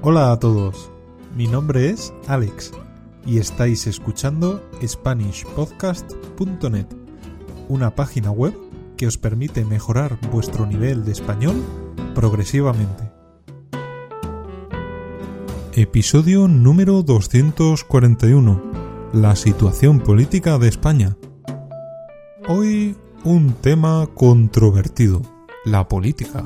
Hola a todos, mi nombre es Alex y estáis escuchando SpanishPodcast.net, una página web que os permite mejorar vuestro nivel de español progresivamente. Episodio número 241. La situación política de España. Hoy un tema controvertido, la política.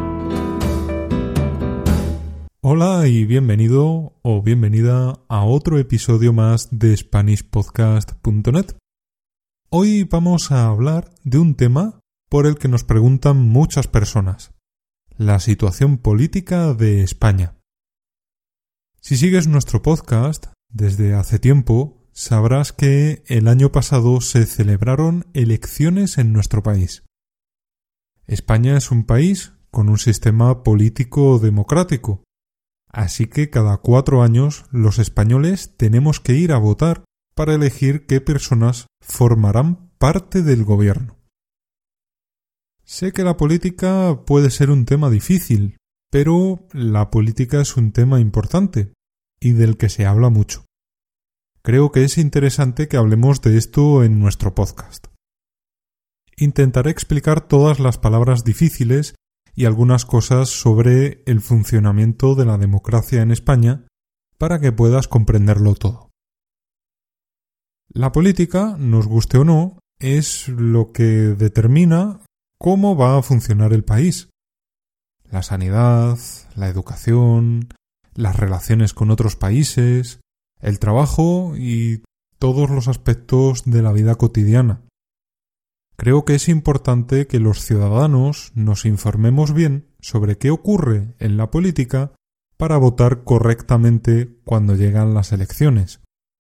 Hola y bienvenido o bienvenida a otro episodio más de SpanishPodcast.net. Hoy vamos a hablar de un tema por el que nos preguntan muchas personas: la situación política de España. Si sigues nuestro podcast desde hace tiempo, sabrás que el año pasado se celebraron elecciones en nuestro país. España es un país con un sistema político democrático. Así que cada 4 años los españoles tenemos que ir a votar para elegir qué personas formarán parte del gobierno. Sé que la política puede ser un tema difícil, pero la política es un tema importante y del que se habla mucho. Creo que es interesante que hablemos de esto en nuestro podcast. Intentaré explicar todas las palabras difíciles y algunas cosas sobre el funcionamiento de la democracia en España para que puedas comprenderlo todo. La política, nos guste o no, es lo que determina cómo va a funcionar el país. La sanidad, la educación, las relaciones con otros países, el trabajo y todos los aspectos de la vida cotidiana. Creo que es importante que los ciudadanos nos informemos bien sobre qué ocurre en la política para votar correctamente cuando llegan las elecciones.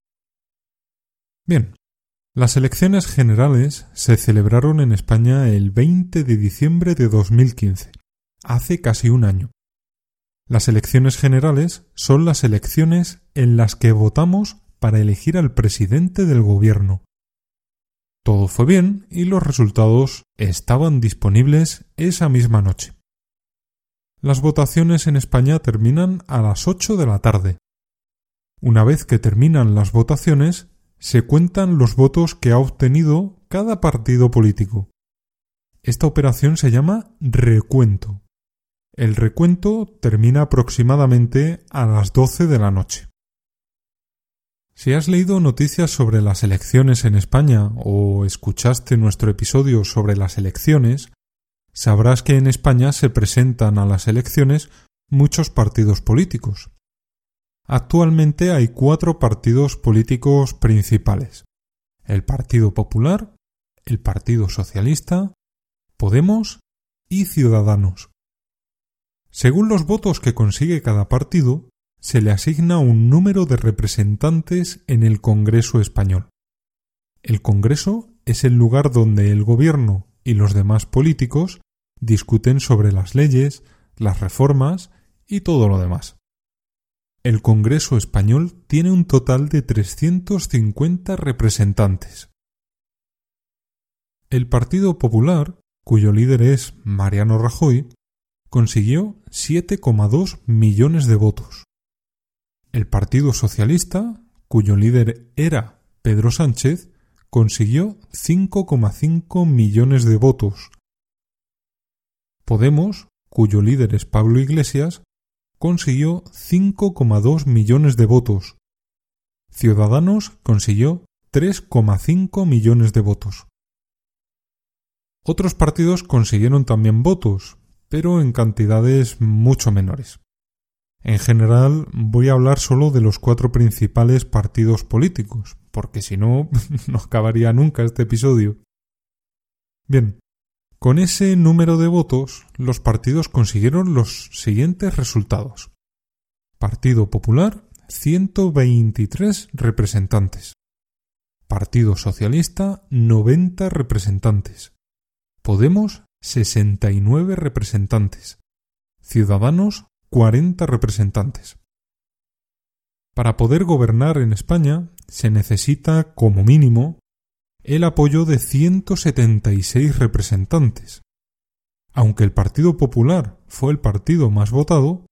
Bien, las elecciones generales se celebraron en España el 20 de diciembre de 2015, hace casi un año. Las elecciones generales son las elecciones en las que votamos para elegir al presidente del gobierno. Todo fue bien y los resultados estaban disponibles esa misma noche. Las votaciones en España terminan a las 8 de la tarde. Una vez que terminan las votaciones, se cuentan los votos que ha obtenido cada partido político. Esta operación se llama recuento. El recuento termina aproximadamente a las 12 de la noche. Si has leído noticias sobre las elecciones en España o escuchaste nuestro episodio sobre las elecciones, sabrás que en España se presentan a las elecciones muchos partidos políticos. Actualmente hay 4 partidos políticos principales: el Partido Popular, el Partido Socialista, Podemos y Ciudadanos. Según los votos que consigue cada partido, se le asigna un número de representantes en el Congreso español. El Congreso es el lugar donde el gobierno y los demás políticos discuten sobre las leyes, las reformas y todo lo demás. El Congreso español tiene un total de 350 representantes. El Partido Popular, cuyo líder es Mariano Rajoy, consiguió 7,2 millones de votos. El Partido Socialista, cuyo líder era Pedro Sánchez, consiguió 5,5 millones de votos. Podemos, cuyo líder es Pablo Iglesias, consiguió 5,2 millones de votos. Ciudadanos consiguió 3,5 millones de votos. Otros partidos consiguieron también votos, pero en cantidades mucho menores. En general, voy a hablar solo de los 4 principales partidos políticos, porque si no, no acabaría nunca este episodio. Bien, con ese número de votos, los partidos consiguieron los siguientes resultados. Partido Popular, 123 representantes. Partido Socialista, 90 representantes. Podemos, 69 representantes. Ciudadanos, 40 representantes. Para poder gobernar en España se necesita, como mínimo, el apoyo de 176 representantes. Aunque el Partido Popular fue el partido más votado,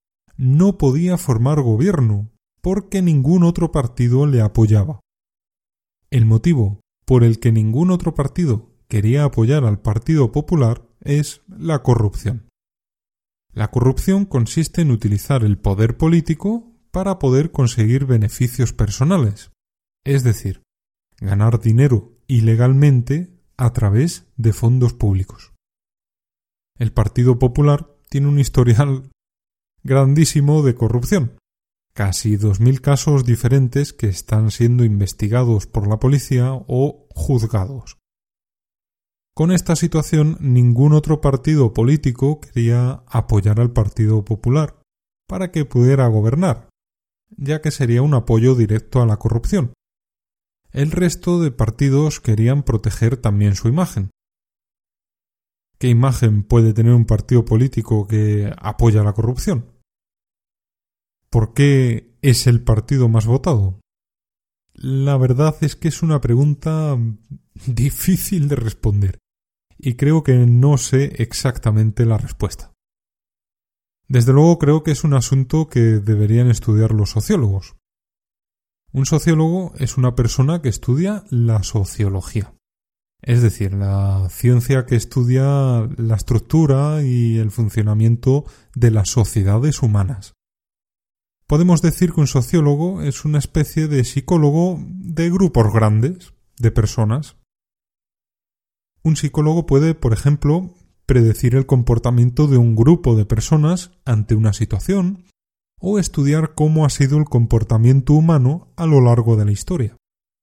no podía formar gobierno porque ningún otro partido le apoyaba. El motivo por el que ningún otro partido quería apoyar al Partido Popular es la corrupción. La corrupción consiste en utilizar el poder político para poder conseguir beneficios personales, es decir, ganar dinero ilegalmente a través de fondos públicos. El Partido Popular tiene un historial grandísimo de corrupción. Casi 2.000 casos diferentes que están siendo investigados por la policía o juzgados. Con esta situación, ningún otro partido político quería apoyar al Partido Popular para que pudiera gobernar, ya que sería un apoyo directo a la corrupción. El resto de partidos querían proteger también su imagen. ¿Qué imagen puede tener un partido político que apoya la corrupción? ¿Por qué es el partido más votado? La verdad es que es una pregunta difícil de responder y creo que no sé exactamente la respuesta. Desde luego creo que es un asunto que deberían estudiar los sociólogos. Un sociólogo es una persona que estudia la sociología, es decir, la ciencia que estudia la estructura y el funcionamiento de las sociedades humanas. Podemos decir que un sociólogo es una especie de psicólogo de grupos grandes, de personas. Un psicólogo puede, por ejemplo, predecir el comportamiento de un grupo de personas ante una situación o estudiar cómo ha sido el comportamiento humano a lo largo de la historia.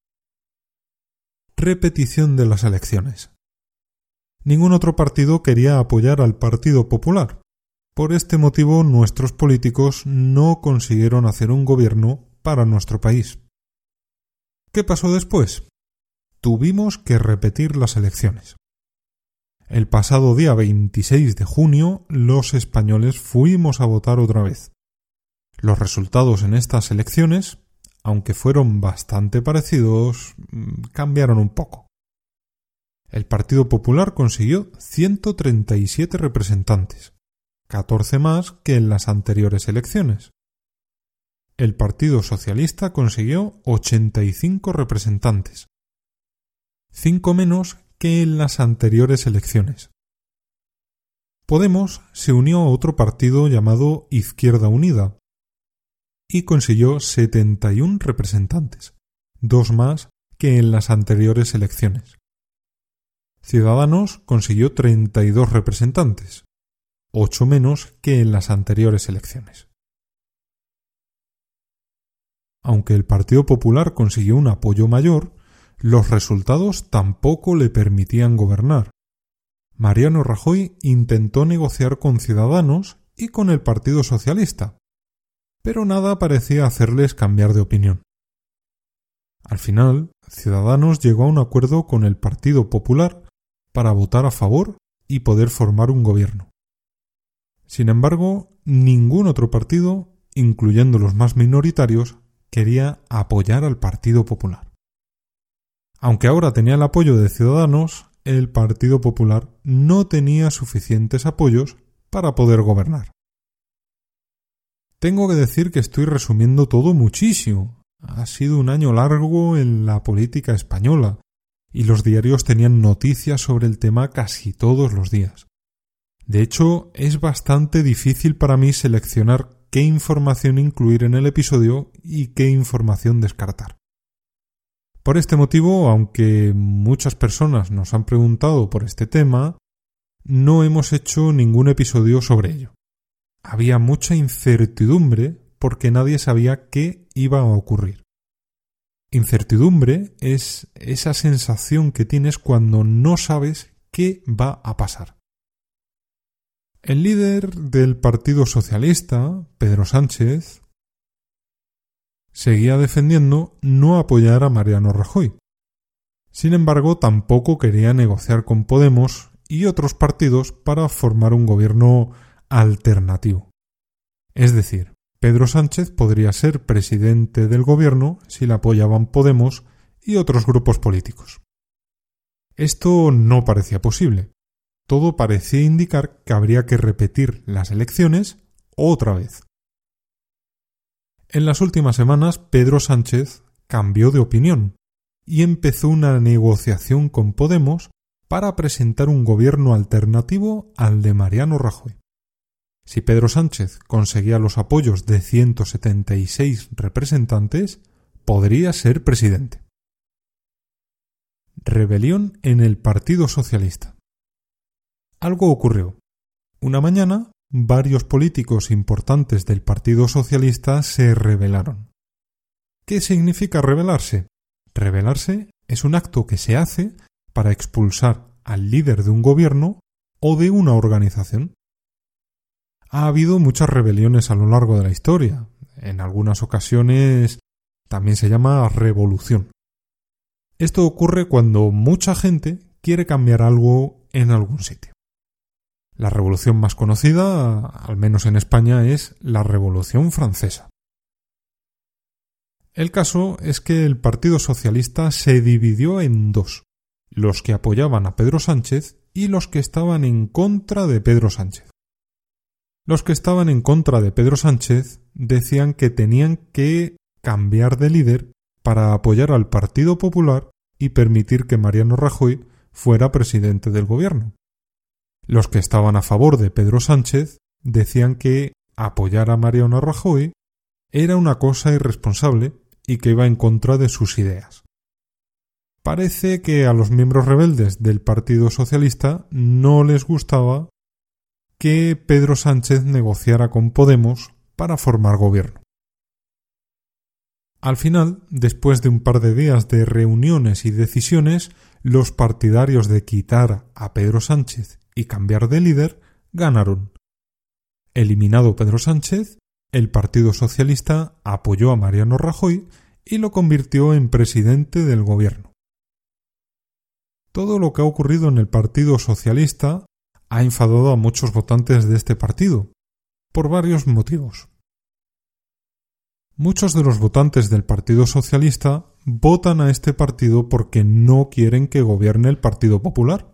Repetición de las elecciones. Ningún otro partido quería apoyar al Partido Popular. Por este motivo, nuestros políticos no consiguieron hacer un gobierno para nuestro país. ¿Qué pasó después? Tuvimos que repetir las elecciones. El pasado día 26 de junio, los españoles fuimos a votar otra vez. Los resultados en estas elecciones, aunque fueron bastante parecidos, cambiaron un poco. El Partido Popular consiguió 137 representantes, 14 más que en las anteriores elecciones. El Partido Socialista consiguió 85 representantes, 5 menos que en las anteriores elecciones. Podemos se unió a otro partido llamado Izquierda Unida y consiguió 71 representantes, 2 más que en las anteriores elecciones. Ciudadanos consiguió 32 representantes, 8 menos que en las anteriores elecciones. Aunque el Partido Popular consiguió un apoyo mayor, los resultados tampoco le permitían gobernar. Mariano Rajoy intentó negociar con Ciudadanos y con el Partido Socialista, pero nada parecía hacerles cambiar de opinión. Al final, Ciudadanos llegó a un acuerdo con el Partido Popular para votar a favor y poder formar un gobierno. Sin embargo, ningún otro partido, incluyendo los más minoritarios, quería apoyar al Partido Popular. Aunque ahora tenía el apoyo de Ciudadanos, el Partido Popular no tenía suficientes apoyos para poder gobernar. Tengo que decir que estoy resumiendo todo muchísimo. Ha sido un año largo en la política española y los diarios tenían noticias sobre el tema casi todos los días. De hecho, es bastante difícil para mí seleccionar qué información incluir en el episodio y qué información descartar. Por este motivo, aunque muchas personas nos han preguntado por este tema, no hemos hecho ningún episodio sobre ello. Había mucha incertidumbre porque nadie sabía qué iba a ocurrir. Incertidumbre es esa sensación que tienes cuando no sabes qué va a pasar. El líder del Partido Socialista, Pedro Sánchez, seguía defendiendo no apoyar a Mariano Rajoy. Sin embargo, tampoco quería negociar con Podemos y otros partidos para formar un gobierno alternativo. Es decir, Pedro Sánchez podría ser presidente del gobierno si le apoyaban Podemos y otros grupos políticos. Esto no parecía posible. Todo parecía indicar que habría que repetir las elecciones otra vez. En las últimas semanas, Pedro Sánchez cambió de opinión y empezó una negociación con Podemos para presentar un gobierno alternativo al de Mariano Rajoy. Si Pedro Sánchez conseguía los apoyos de 176 representantes, podría ser presidente. Rebelión en el Partido Socialista. Algo ocurrió. Una mañana, varios políticos importantes del Partido Socialista se rebelaron. ¿Qué significa rebelarse? Rebelarse es un acto que se hace para expulsar al líder de un gobierno o de una organización. Ha habido muchas rebeliones a lo largo de la historia. En algunas ocasiones también se llama revolución. Esto ocurre cuando mucha gente quiere cambiar algo en algún sitio. La revolución más conocida, al menos en España, es la Revolución Francesa. El caso es que el Partido Socialista se dividió en dos: los que apoyaban a Pedro Sánchez y los que estaban en contra de Pedro Sánchez. Los que estaban en contra de Pedro Sánchez decían que tenían que cambiar de líder para apoyar al Partido Popular y permitir que Mariano Rajoy fuera presidente del gobierno. Los que estaban a favor de Pedro Sánchez decían que apoyar a Mariano Rajoy era una cosa irresponsable y que iba en contra de sus ideas. Parece que a los miembros rebeldes del Partido Socialista no les gustaba que Pedro Sánchez negociara con Podemos para formar gobierno. Al final, después de un par de días de reuniones y decisiones, los partidarios de quitar a Pedro Sánchez y cambiar de líder ganaron. Eliminado Pedro Sánchez, el Partido Socialista apoyó a Mariano Rajoy y lo convirtió en presidente del gobierno. Todo lo que ha ocurrido en el Partido Socialista ha enfadado a muchos votantes de este partido, por varios motivos. Muchos de los votantes del Partido Socialista votan a este partido porque no quieren que gobierne el Partido Popular.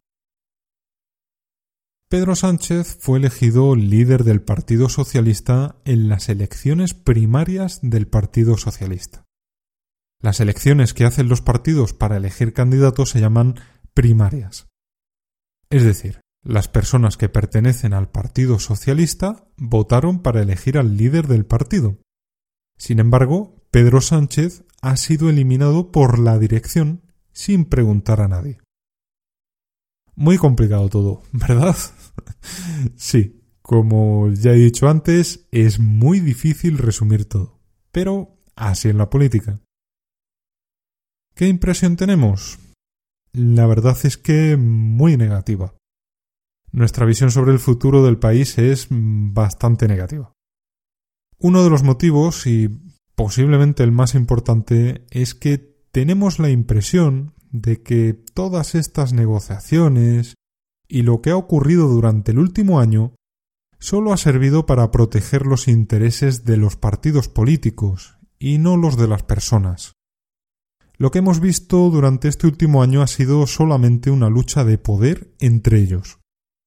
Pedro Sánchez fue elegido líder del Partido Socialista en las elecciones primarias del Partido Socialista. Las elecciones que hacen los partidos para elegir candidatos se llaman primarias. Es decir, las personas que pertenecen al Partido Socialista votaron para elegir al líder del partido. Sin embargo, Pedro Sánchez ha sido eliminado por la dirección sin preguntar a nadie. Muy complicado todo, ¿verdad? Sí, como ya he dicho antes, es muy difícil resumir todo, pero así en la política. ¿Qué impresión tenemos? La verdad es que muy negativa. Nuestra visión sobre el futuro del país es bastante negativa. Uno de los motivos, y posiblemente el más importante, es que tenemos la impresión de que todas estas negociaciones y lo que ha ocurrido durante el último año solo ha servido para proteger los intereses de los partidos políticos y no los de las personas. Lo que hemos visto durante este último año ha sido solamente una lucha de poder entre ellos.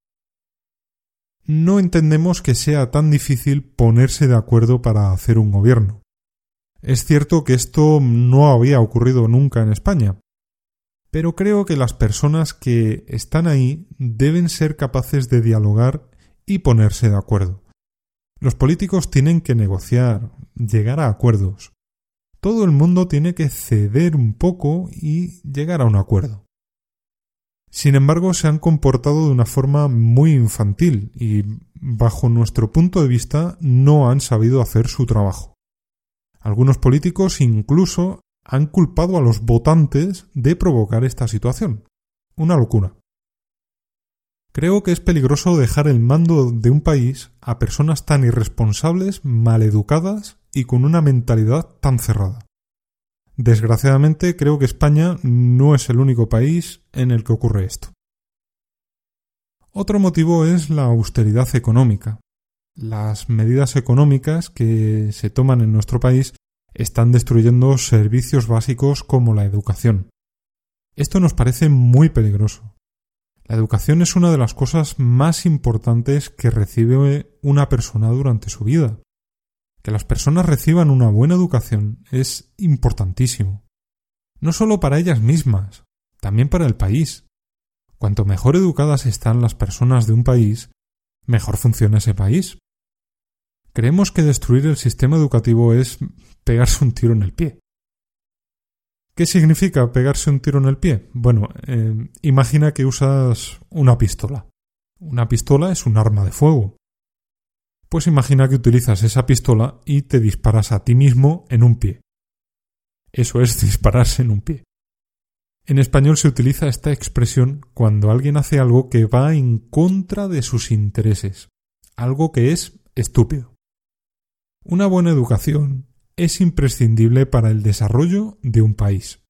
No entendemos que sea tan difícil ponerse de acuerdo para hacer un gobierno. Es cierto que esto no había ocurrido nunca en España, pero creo que las personas que están ahí deben ser capaces de dialogar y ponerse de acuerdo. Los políticos tienen que negociar, llegar a acuerdos. Todo el mundo tiene que ceder un poco y llegar a un acuerdo. Sin embargo, se han comportado de una forma muy infantil y, bajo nuestro punto de vista, no han sabido hacer su trabajo. Algunos políticos incluso han culpado a los votantes de provocar esta situación. Una locura. Creo que es peligroso dejar el mando de un país a personas tan irresponsables, maleducadas y con una mentalidad tan cerrada. Desgraciadamente, creo que España no es el único país en el que ocurre esto. Otro motivo es la austeridad económica. Las medidas económicas que se toman en nuestro país están destruyendo servicios básicos como la educación. Esto nos parece muy peligroso. La educación es una de las cosas más importantes que recibe una persona durante su vida. Que las personas reciban una buena educación es importantísimo. No solo para ellas mismas, también para el país. Cuanto mejor educadas están las personas de un país, mejor funciona ese país. Creemos que destruir el sistema educativo es pegarse un tiro en el pie. ¿Qué significa pegarse un tiro en el pie? Bueno, imagina que usas una pistola. Una pistola es un arma de fuego. Pues imagina que utilizas esa pistola y te disparas a ti mismo en un pie. Eso es dispararse en un pie. En español se utiliza esta expresión cuando alguien hace algo que va en contra de sus intereses, algo que es estúpido. Una buena educación es imprescindible para el desarrollo de un país.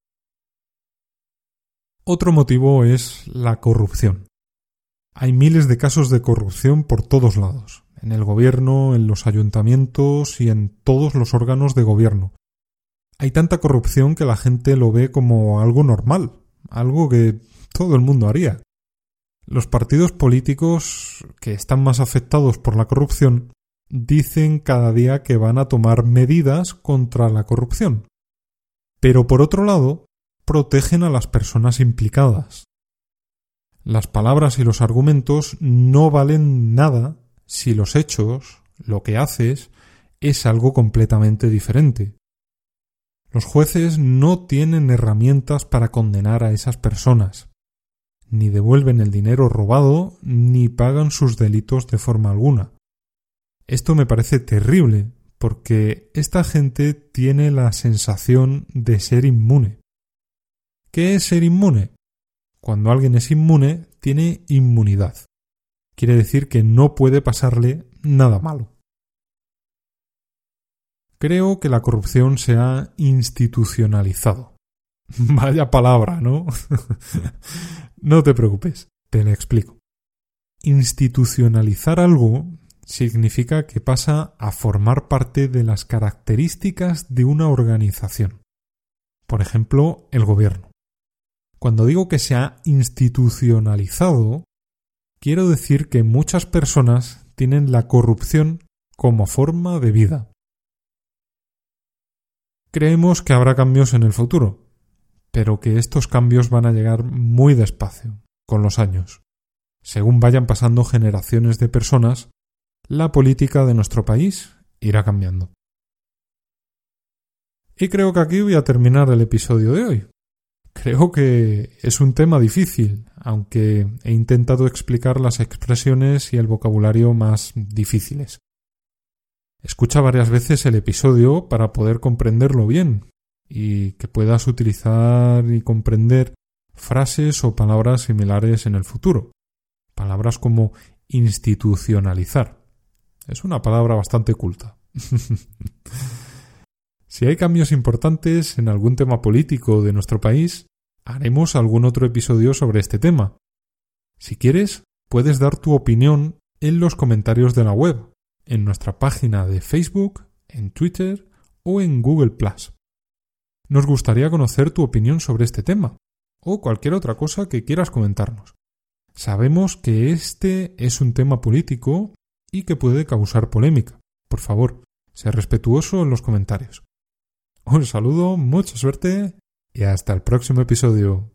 Otro motivo es la corrupción. Hay miles de casos de corrupción por todos lados, en el gobierno, en los ayuntamientos y en todos los órganos de gobierno. Hay tanta corrupción que la gente lo ve como algo normal, algo que todo el mundo haría. Los partidos políticos que están más afectados por la corrupción dicen cada día que van a tomar medidas contra la corrupción. Pero por otro lado, protegen a las personas implicadas. Las palabras y los argumentos no valen nada si los hechos, lo que haces, es algo completamente diferente. Los jueces no tienen herramientas para condenar a esas personas. Ni devuelven el dinero robado, ni pagan sus delitos de forma alguna. Esto me parece terrible, porque esta gente tiene la sensación de ser inmune. ¿Qué es ser inmune? Cuando alguien es inmune, tiene inmunidad. Quiere decir que no puede pasarle nada malo. Creo que la corrupción se ha institucionalizado. Vaya palabra, ¿no? No te preocupes, te la explico. Institucionalizar algo significa que pasa a formar parte de las características de una organización. Por ejemplo, el gobierno. Cuando digo que se ha institucionalizado, quiero decir que muchas personas tienen la corrupción como forma de vida. Creemos que habrá cambios en el futuro, pero que estos cambios van a llegar muy despacio, con los años. Según vayan pasando generaciones de personas, la política de nuestro país irá cambiando. Y creo que aquí voy a terminar el episodio de hoy. Creo que es un tema difícil, aunque he intentado explicar las expresiones y el vocabulario más difíciles. Escucha varias veces el episodio para poder comprenderlo bien y que puedas utilizar y comprender frases o palabras similares en el futuro. Palabras como institucionalizar. Es una palabra bastante culta. Si hay cambios importantes en algún tema político de nuestro país, haremos algún otro episodio sobre este tema. Si quieres, puedes dar tu opinión en los comentarios de la web, en nuestra página de Facebook, en Twitter o en Google+. Nos gustaría conocer tu opinión sobre este tema o cualquier otra cosa que quieras comentarnos. Sabemos que este es un tema político y que puede causar polémica. Por favor, sé respetuoso en los comentarios. Un saludo, mucha suerte y hasta el próximo episodio.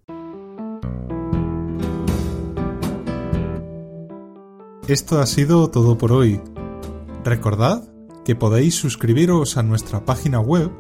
Esto ha sido todo por hoy. Recordad que podéis suscribiros a nuestra página web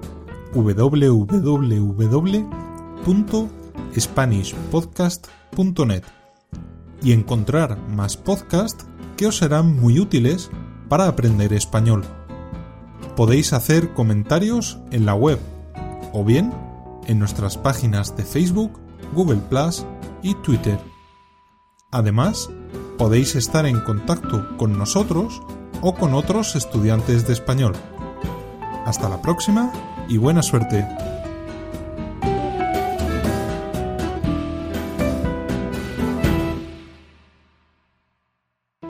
www.spanishpodcast.net y encontrar más podcasts que os serán muy útiles para aprender español. Podéis hacer comentarios en la web o bien en nuestras páginas de Facebook, Google+ y Twitter. Además, podéis estar en contacto con nosotros o con otros estudiantes de español. Hasta la próxima y buena suerte.